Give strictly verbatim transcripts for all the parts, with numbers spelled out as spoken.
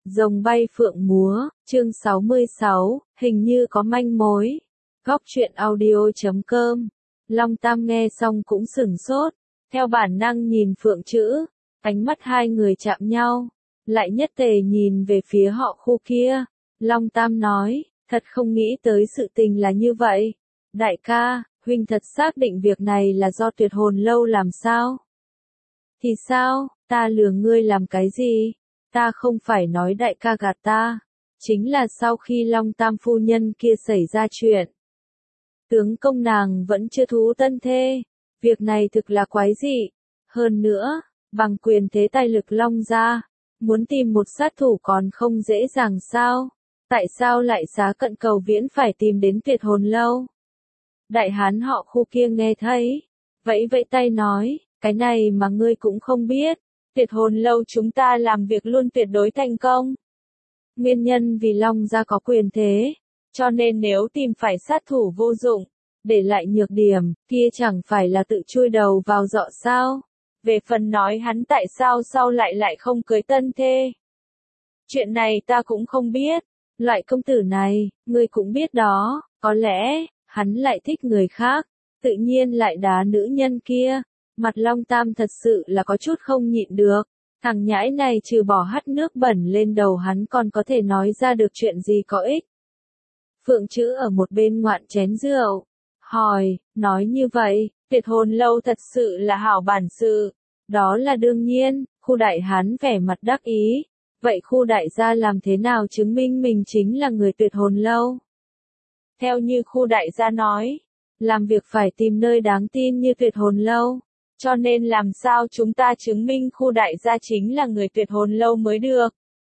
Rồng bay phượng múa, chương sáu mươi sáu, hình như có manh mối. Góc truyện audio chấm com. Long Tam nghe xong cũng sửng sốt, theo bản năng nhìn Phượng Chữ, ánh mắt hai người chạm nhau, lại nhất tề nhìn về phía họ khu kia. Long Tam nói, thật không nghĩ tới sự tình là như vậy. Đại ca, huynh thật xác định việc này là do Tuyệt Hồn Lâu làm sao? Thì sao, ta lừa ngươi làm cái gì? Ta không phải nói đại ca gạt ta, chính là sau khi Long Tam phu nhân kia xảy ra chuyện. Tướng công nàng vẫn chưa thú tân thê, việc này thực là quái dị. Hơn nữa, bằng quyền thế tài lực Long gia, muốn tìm một sát thủ còn không dễ dàng sao? Tại sao lại giá cận cầu viễn phải tìm đến Tuyệt Hồn Lâu? Đại hán họ khu kia nghe thấy, vẫy vẫy tay nói, cái này mà ngươi cũng không biết. Tuyệt Hồn Lâu chúng ta làm việc luôn tuyệt đối thành công. Nguyên nhân vì Long gia có quyền thế, cho nên nếu tìm phải sát thủ vô dụng, để lại nhược điểm, kia chẳng phải là tự chui đầu vào dọ sao? Về phần nói hắn tại sao sau lại lại không cưới tân thê. Chuyện này ta cũng không biết, loại công tử này, ngươi cũng biết đó, có lẽ, hắn lại thích người khác, tự nhiên lại đá nữ nhân kia. Mặt Long Tam thật sự là có chút không nhịn được, thằng nhãi này trừ bỏ hắt nước bẩn lên đầu hắn còn có thể nói ra được chuyện gì có ích. Phượng Chữ ở một bên ngoạn chén rượu, hỏi, nói như vậy, Tuyệt Hồn Lâu thật sự là hảo bản sự. Đó là đương nhiên, khu đại hán vẻ mặt đắc ý, vậy khu đại gia làm thế nào chứng minh mình chính là người Tuyệt Hồn Lâu? Theo như khu đại gia nói, làm việc phải tìm nơi đáng tin như Tuyệt Hồn Lâu. Cho nên làm sao chúng ta chứng minh khu đại gia chính là người Tuyệt Hồn Lâu mới được?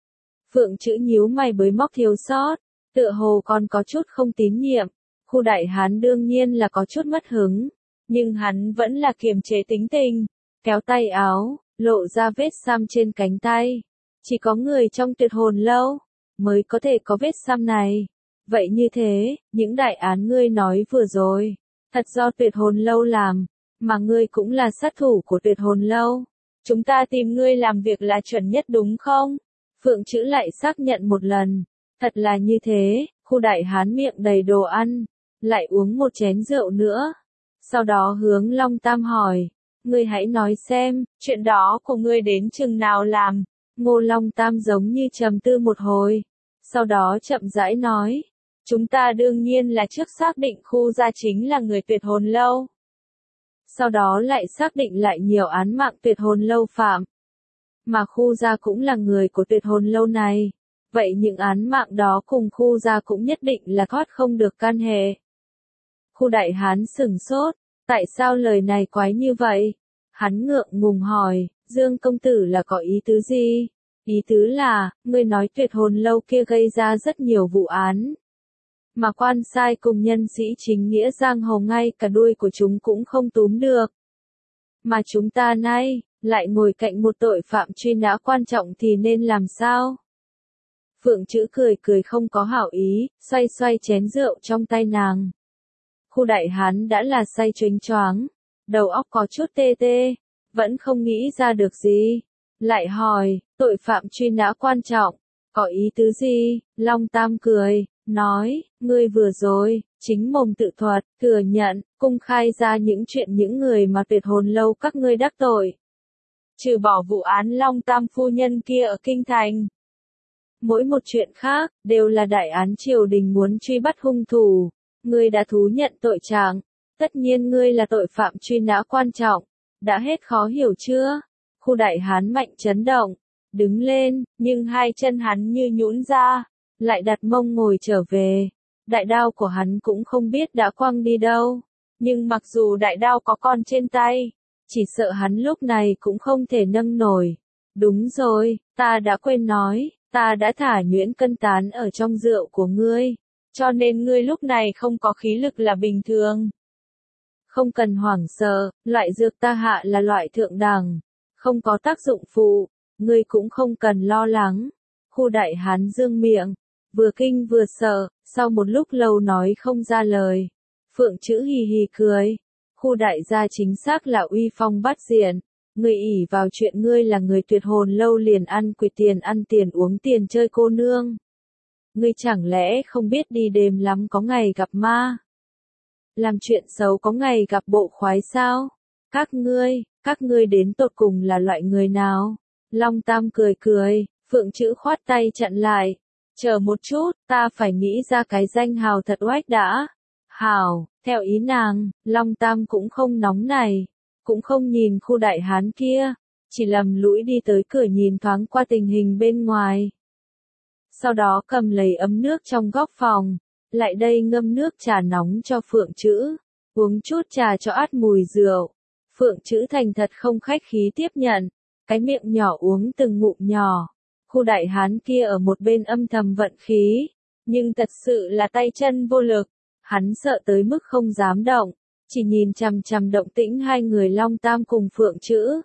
Phượng Chữ nhíu mày bới móc thiếu sót, tựa hồ còn có chút không tín nhiệm. Khu đại hán đương nhiên là có chút mất hứng, nhưng hắn vẫn là kiềm chế tính tình, kéo tay áo, lộ ra vết xăm trên cánh tay. Chỉ có người trong Tuyệt Hồn Lâu mới có thể có vết xăm này. Vậy như thế, những đại án ngươi nói vừa rồi, thật do Tuyệt Hồn Lâu làm. Mà ngươi cũng là sát thủ của Tuyệt Hồn Lâu. Chúng ta tìm ngươi làm việc là chuẩn nhất đúng không? Phượng Chữ lại xác nhận một lần. Thật là như thế, khu đại hán miệng đầy đồ ăn, lại uống một chén rượu nữa. Sau đó hướng Long Tam hỏi, ngươi hãy nói xem, chuyện đó của ngươi đến chừng nào làm? Ngô Long Tam giống như trầm tư một hồi. Sau đó chậm rãi nói, chúng ta đương nhiên là trước xác định khu gia chính là người Tuyệt Hồn Lâu. Sau đó lại xác định lại nhiều án mạng Tuyệt Hồn Lâu phạm. Mà khu gia cũng là người của Tuyệt Hồn Lâu này. Vậy những án mạng đó cùng khu gia cũng nhất định là thoát không được can hệ. Khu đại hán sửng sốt, tại sao lời này quái như vậy? Hắn ngượng ngùng hỏi, Dương công tử là có ý tứ gì? Ý tứ là, ngươi nói Tuyệt Hồn Lâu kia gây ra rất nhiều vụ án. Mà quan sai cùng nhân sĩ chính nghĩa giang hồ ngay cả đuôi của chúng cũng không túm được. Mà chúng ta nay, lại ngồi cạnh một tội phạm truy nã quan trọng thì nên làm sao? Phượng Chữ cười cười không có hảo ý, xoay xoay chén rượu trong tay nàng. Khu đại hán đã là say choáng choáng, đầu óc có chút tê tê, vẫn không nghĩ ra được gì. Lại hỏi, tội phạm truy nã quan trọng, có ý tứ gì? Long Tam cười, nói, ngươi vừa rồi, chính mồm tự thuật, thừa nhận, công khai ra những chuyện những người mà Tuyệt Hồn Lâu các ngươi đắc tội. Trừ bỏ vụ án Long Tam phu nhân kia ở Kinh Thành. Mỗi một chuyện khác, đều là đại án triều đình muốn truy bắt hung thủ. Ngươi đã thú nhận tội trạng, tất nhiên ngươi là tội phạm truy nã quan trọng. Đã hết khó hiểu chưa? Khu đại hán mạnh chấn động, đứng lên, nhưng hai chân hắn như nhũn ra. Lại đặt mông ngồi trở về. Đại đao của hắn cũng không biết đã quăng đi đâu. Nhưng mặc dù đại đao có con trên tay, chỉ sợ hắn lúc này cũng không thể nâng nổi. Đúng rồi, ta đã quên nói, ta đã thả nhuyễn cân tán ở trong rượu của ngươi. Cho nên ngươi lúc này không có khí lực là bình thường. Không cần hoảng sợ, loại dược ta hạ là loại thượng đẳng. Không có tác dụng phụ, ngươi cũng không cần lo lắng. Khu đại hán dương miệng. Vừa kinh vừa sợ, sau một lúc lâu nói không ra lời. Phượng Chữ hì hì cười. Khu đại gia chính xác là uy phong bát diện. Ngươi ỷ vào chuyện ngươi là người tuyệt hồn lâu liền ăn quỵt tiền ăn tiền uống tiền chơi cô nương. Ngươi chẳng lẽ không biết đi đêm lắm có ngày gặp ma? Làm chuyện xấu có ngày gặp bộ khoái sao? Các ngươi, các ngươi đến tột cùng là loại người nào? Long Tam cười cười, Phượng Chữ khoát tay chặn lại. Chờ một chút, ta phải nghĩ ra cái danh hào thật oách đã. Hào, theo ý nàng, Long Tam cũng không nóng này, cũng không nhìn khu đại hán kia, chỉ lầm lũi đi tới cửa nhìn thoáng qua tình hình bên ngoài. Sau đó cầm lấy ấm nước trong góc phòng, lại đây ngâm nước trà nóng cho Phượng Chữ, uống chút trà cho át mùi rượu. Phượng Chữ thành thật không khách khí tiếp nhận, cái miệng nhỏ uống từng ngụm nhỏ. Khu đại hán kia ở một bên âm thầm vận khí, nhưng thật sự là tay chân vô lực, hắn sợ tới mức không dám động, chỉ nhìn chằm chằm động tĩnh hai người Long Tam cùng Phượng Chữ.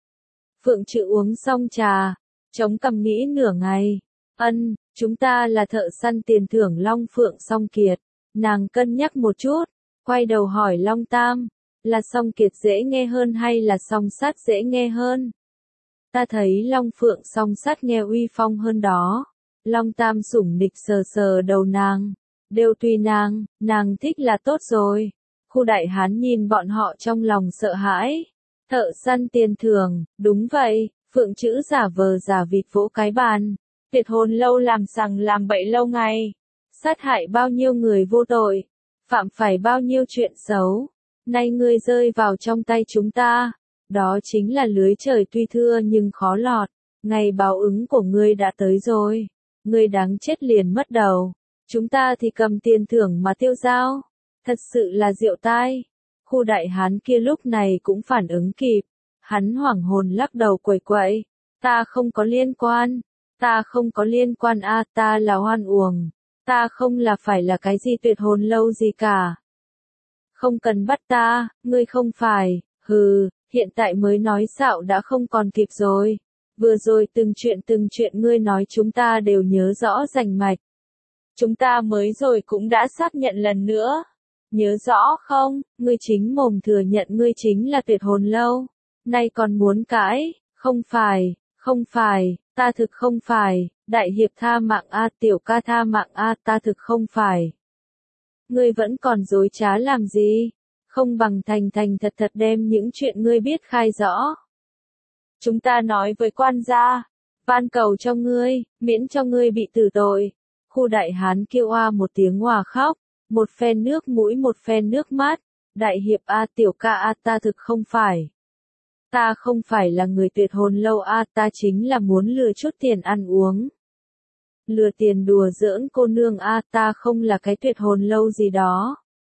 Phượng Chữ uống xong trà, chống cằm nghĩ nửa ngày, ân, chúng ta là thợ săn tiền thưởng Long Phượng Song Kiệt, nàng cân nhắc một chút, quay đầu hỏi Long Tam, là Song Kiệt dễ nghe hơn hay là Song Sát dễ nghe hơn? Ta thấy Long Phượng Song Sát nghe uy phong hơn đó. Long Tam sủng nịch sờ sờ đầu nàng, đều tùy nàng, nàng thích là tốt rồi. Khu đại hán nhìn bọn họ trong lòng sợ hãi. Thợ săn tiền thưởng, đúng vậy, Phượng Chữ giả vờ giả vịt vỗ cái bàn. Tuyệt hồn lâu làm sằng làm bậy lâu ngày, sát hại bao nhiêu người vô tội, phạm phải bao nhiêu chuyện xấu. Nay ngươi rơi vào trong tay chúng ta, đó chính là lưới trời tuy thưa nhưng khó lọt, ngày báo ứng của ngươi đã tới rồi, ngươi đáng chết liền mất đầu, chúng ta thì cầm tiền thưởng mà tiêu dao, thật sự là diệu tai. Khu đại hán kia lúc này cũng phản ứng kịp, hắn hoảng hồn lắc đầu quẩy quậy, ta không có liên quan, ta không có liên quan a, ta là hoan uổng, ta không là phải là cái gì tuyệt hồn lâu gì cả. Không cần bắt ta, ngươi không phải, hừ, hiện tại mới nói xạo đã không còn kịp rồi. Vừa rồi từng chuyện từng chuyện ngươi nói chúng ta đều nhớ rõ rành mạch. Chúng ta mới rồi cũng đã xác nhận lần nữa. Nhớ rõ không, ngươi chính mồm thừa nhận ngươi chính là tuyệt hồn lâu. Nay còn muốn cãi, không phải, không phải, ta thực không phải, đại hiệp tha mạng a, tiểu ca tha mạng a, ta thực không phải. Ngươi vẫn còn dối trá làm gì? Không bằng thành thành thật thật đem những chuyện ngươi biết khai rõ. Chúng ta nói với quan gia, van cầu cho ngươi, miễn cho ngươi bị tử tội. Khu đại hán kêu oa một tiếng hòa khóc, một phen nước mũi một phen nước mắt. Đại hiệp a, tiểu ca a, ta thực không phải. Ta không phải là người tuyệt hồn lâu a, ta chính là muốn lừa chút tiền ăn uống. Lừa tiền đùa giỡn cô nương a, ta không là cái tuyệt hồn lâu gì đó.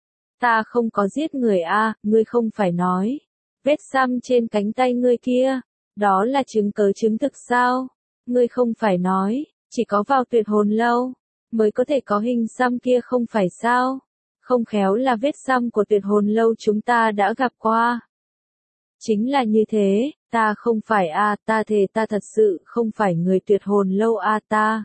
Ta không có giết người a, ngươi không phải nói. Vết xăm trên cánh tay ngươi kia, đó là chứng cớ chứng thực sao? Ngươi không phải nói, chỉ có vào tuyệt hồn lâu, mới có thể có hình xăm kia không phải sao? Không khéo là vết xăm của tuyệt hồn lâu chúng ta đã gặp qua. Chính là như thế, ta không phải a, ta thề ta thật sự không phải người tuyệt hồn lâu a, ta.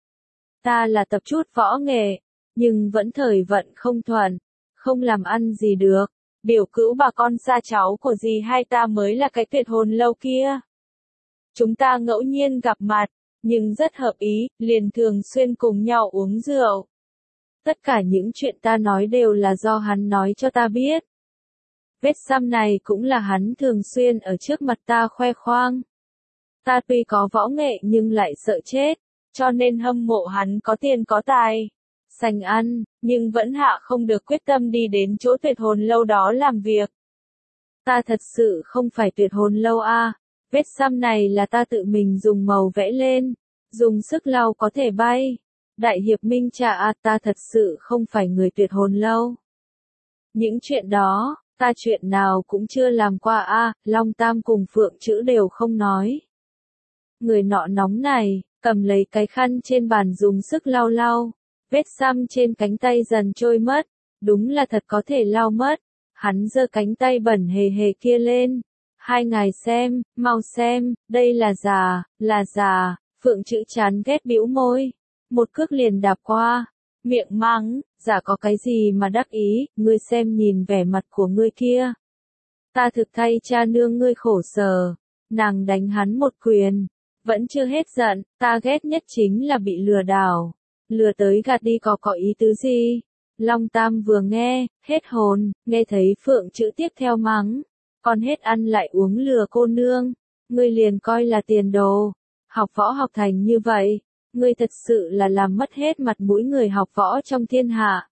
Ta là tập chút võ nghệ, nhưng vẫn thời vận không thuận, không làm ăn gì được. Biểu cữu bà con xa cháu của dì hai ta mới là cái tuyệt hồn lâu kia. Chúng ta ngẫu nhiên gặp mặt, nhưng rất hợp ý, liền thường xuyên cùng nhau uống rượu. Tất cả những chuyện ta nói đều là do hắn nói cho ta biết. Vết xăm này cũng là hắn thường xuyên ở trước mặt ta khoe khoang. Ta tuy có võ nghệ nhưng lại sợ chết, cho nên hâm mộ hắn có tiền có tài, sành ăn, nhưng vẫn hạ không được quyết tâm đi đến chỗ tuyệt hồn lâu đó làm việc. Ta thật sự không phải tuyệt hồn lâu a, vết xăm này là ta tự mình dùng màu vẽ lên, dùng sức lau có thể bay. Đại hiệp minh trà a, ta thật sự không phải người tuyệt hồn lâu. Những chuyện đó, ta chuyện nào cũng chưa làm qua a, Long Tam cùng Phượng Chữ đều không nói. Người nọ nóng này, cầm lấy cái khăn trên bàn dùng sức lau lau, vết xăm trên cánh tay dần trôi mất, đúng là thật có thể lau mất. Hắn giơ cánh tay bẩn hề hề kia lên, hai ngài xem, mau xem, đây là già, là già. Phượng Chữ chán ghét bĩu môi, một cước liền đạp qua, miệng mắng, giả có cái gì mà đắc ý, ngươi xem nhìn vẻ mặt của ngươi kia. Ta thực thay cha nương ngươi khổ sở, Nàng đánh hắn một quyền. Vẫn chưa hết giận, ta ghét nhất chính là bị lừa đảo. Lừa tới gạt đi có có ý tứ gì? Long Tam vừa nghe, hết hồn, nghe thấy Phượng Chữ tiếp theo mắng. Còn hết ăn lại uống lừa cô nương. Ngươi liền coi là tiền đồ. Học võ học thành như vậy. Ngươi thật sự là làm mất hết mặt mũi người học võ trong thiên hạ.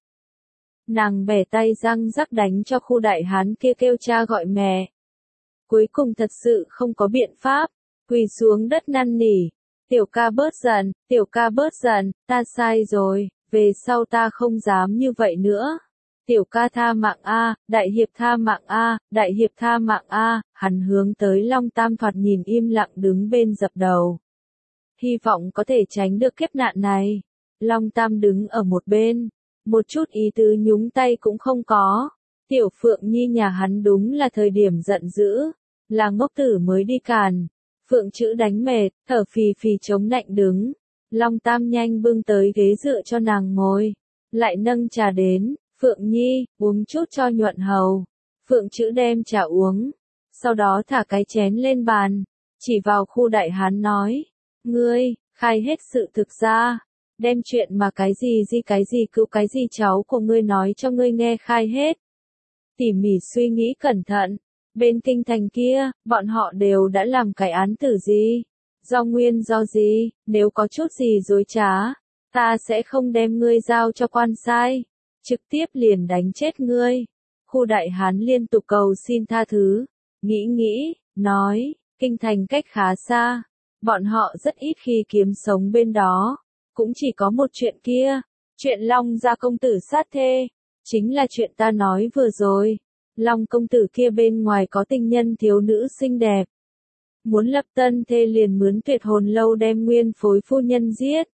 Nàng bẻ tay răng rắc đánh cho khu đại hán kia kêu cha gọi mẹ. Cuối cùng thật sự không có biện pháp. Quỳ xuống đất năn nỉ. Tiểu ca bớt giận, tiểu ca bớt giận, ta sai rồi, về sau ta không dám như vậy nữa. Tiểu ca tha mạng a, đại hiệp tha mạng a, đại hiệp tha mạng a, hắn hướng tới Long Tam thoạt nhìn im lặng đứng bên dập đầu. Hy vọng có thể tránh được kiếp nạn này. Long Tam đứng ở một bên, một chút ý tứ nhúng tay cũng không có. Tiểu Phượng Nhi nhà hắn đúng là thời điểm giận dữ, là ngốc tử mới đi càn. Phượng Chữ đánh mệt, thở phì phì chống nạnh đứng. Long Tam nhanh bưng tới ghế dựa cho nàng ngồi. Lại nâng trà đến, Phượng Nhi, uống chút cho nhuận hầu. Phượng Chữ đem trà uống. Sau đó thả cái chén lên bàn. Chỉ vào khu đại hán nói. Ngươi, khai hết sự thực ra. Đem chuyện mà cái gì gì cái gì cứu cái gì cháu của ngươi nói cho ngươi nghe khai hết. Tỉ mỉ suy nghĩ cẩn thận. Bên kinh thành kia, bọn họ đều đã làm cái án tử gì? Do nguyên do gì? Nếu có chút gì dối trá, ta sẽ không đem ngươi giao cho quan sai. Trực tiếp liền đánh chết ngươi. Khu đại hán liên tục cầu xin tha thứ. Nghĩ nghĩ, nói, kinh thành cách khá xa. Bọn họ rất ít khi kiếm sống bên đó. Cũng chỉ có một chuyện kia. Chuyện Long gia công tử sát thê. Chính là chuyện ta nói vừa rồi. Long công tử kia bên ngoài có tình nhân thiếu nữ xinh đẹp. Muốn lập tân thê liền mướn Tuyệt Hồn Lâu đem nguyên phối phu nhân giết.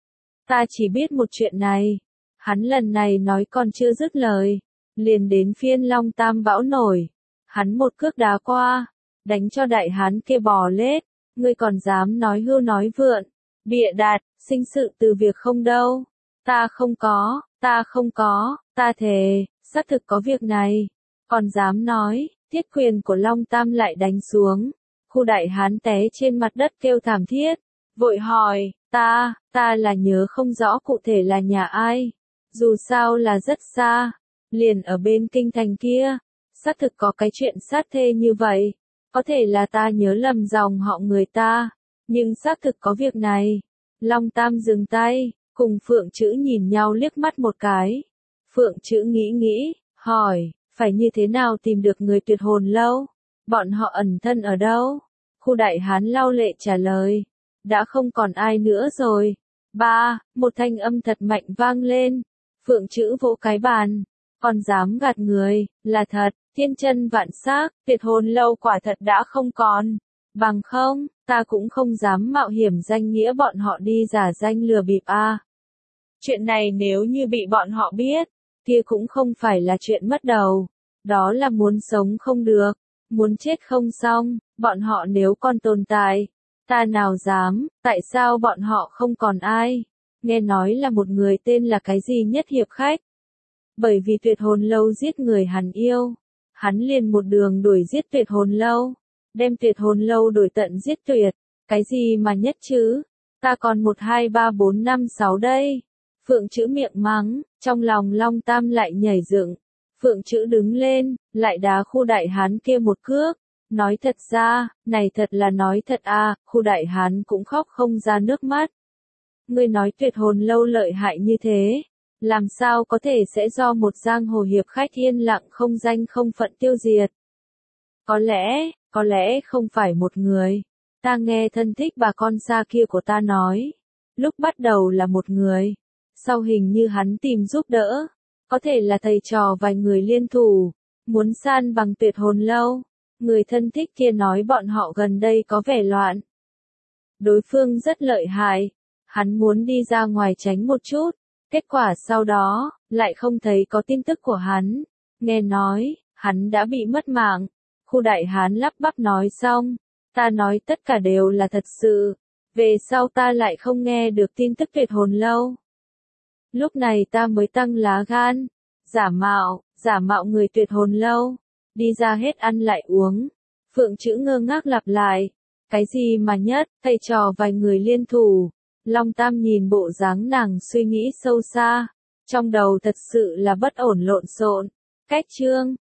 Ta chỉ biết một chuyện này. Hắn lần này nói còn chưa dứt lời. Liền đến phiên Long Tam bão nổi. Hắn một cước đá qua. Đánh cho đại hán kia bò lết. Ngươi còn dám nói hưu nói vượn. Bịa đặt, sinh sự từ việc không đâu. Ta không có, ta không có, ta thề, xác thực có việc này. Còn dám nói, thiết quyền của Long Tam lại đánh xuống. Khu đại hán té trên mặt đất kêu thảm thiết. Vội hỏi, ta, ta là nhớ không rõ cụ thể là nhà ai. Dù sao là rất xa. Liền ở bên kinh thành kia. Xác thực có cái chuyện sát thê như vậy. Có thể là ta nhớ lầm dòng họ người ta. Nhưng xác thực có việc này. Long Tam dừng tay. Cùng Phượng Chữ nhìn nhau liếc mắt một cái. Phượng Chữ nghĩ nghĩ, hỏi. Phải như thế nào tìm được người Tuyệt Hồn Lâu? Bọn họ ẩn thân ở đâu? Khu đại hán lau lệ trả lời. Đã không còn ai nữa rồi. Ba, một thanh âm thật mạnh vang lên. Phượng Chữ vỗ cái bàn. Còn dám gạt người, là thật, thiên chân vạn xác, Tuyệt Hồn Lâu quả thật đã không còn. Bằng không, ta cũng không dám mạo hiểm danh nghĩa bọn họ đi giả danh lừa bịp a. Chuyện này nếu như bị bọn họ biết, kia cũng không phải là chuyện mất đầu. Đó là muốn sống không được, muốn chết không xong, bọn họ nếu còn tồn tại. Ta nào dám, tại sao bọn họ không còn ai? Nghe nói là một người tên là cái gì Nhất Hiệp Khách. Bởi vì Tuyệt Hồn Lâu giết người hắn yêu. Hắn liền một đường đuổi giết Tuyệt Hồn Lâu. Đem Tuyệt Hồn Lâu đuổi tận giết tuyệt. Cái gì mà nhất chứ? Ta còn một hai ba bốn năm sáu đây. Phượng Chữ miệng mắng, trong lòng Long Tam lại nhảy dựng. Phượng Chữ đứng lên, lại đá khu đại hán kia một cước. Nói thật ra, này thật là nói thật à, khu đại hán cũng khóc không ra nước mắt. Ngươi nói Tuyệt Hồn Lâu lợi hại như thế. Làm sao có thể sẽ do một giang hồ hiệp khách yên lặng không danh không phận tiêu diệt? Có lẽ, có lẽ không phải một người. Ta nghe thân thích bà con xa kia của ta nói. Lúc bắt đầu là một người. Sau hình như hắn tìm giúp đỡ. Có thể là thầy trò vài người liên thủ. Muốn san bằng Tuyệt Hồn Lâu. Người thân thích kia nói bọn họ gần đây có vẻ loạn. Đối phương rất lợi hại. Hắn muốn đi ra ngoài tránh một chút. Kết quả sau đó, lại không thấy có tin tức của hắn. Nghe nói, hắn đã bị mất mạng. Khu đại hán lắp bắp nói xong. Ta nói tất cả đều là thật sự. Về sau ta lại không nghe được tin tức Tuyệt Hồn Lâu. Lúc này ta mới tăng lá gan. Giả mạo, giả mạo người Tuyệt Hồn Lâu. Đi ra hết ăn lại uống. Phượng Chữ ngơ ngác lặp lại. Cái gì mà nhất, thầy trò vài người liên thủ. Long Tam nhìn bộ dáng nàng suy nghĩ sâu xa. Trong đầu thật sự là bất ổn lộn xộn. Cách chương.